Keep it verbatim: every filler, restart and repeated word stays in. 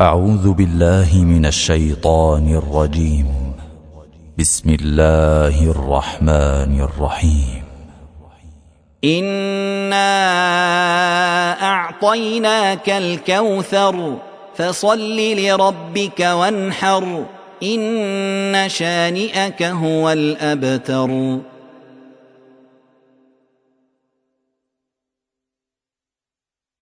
أعوذ بالله من الشيطان الرجيم. بسم الله الرحمن الرحيم. إنا أعطيناك الكوثر فصل لربك وانحر إن شانئك هو الأبتر.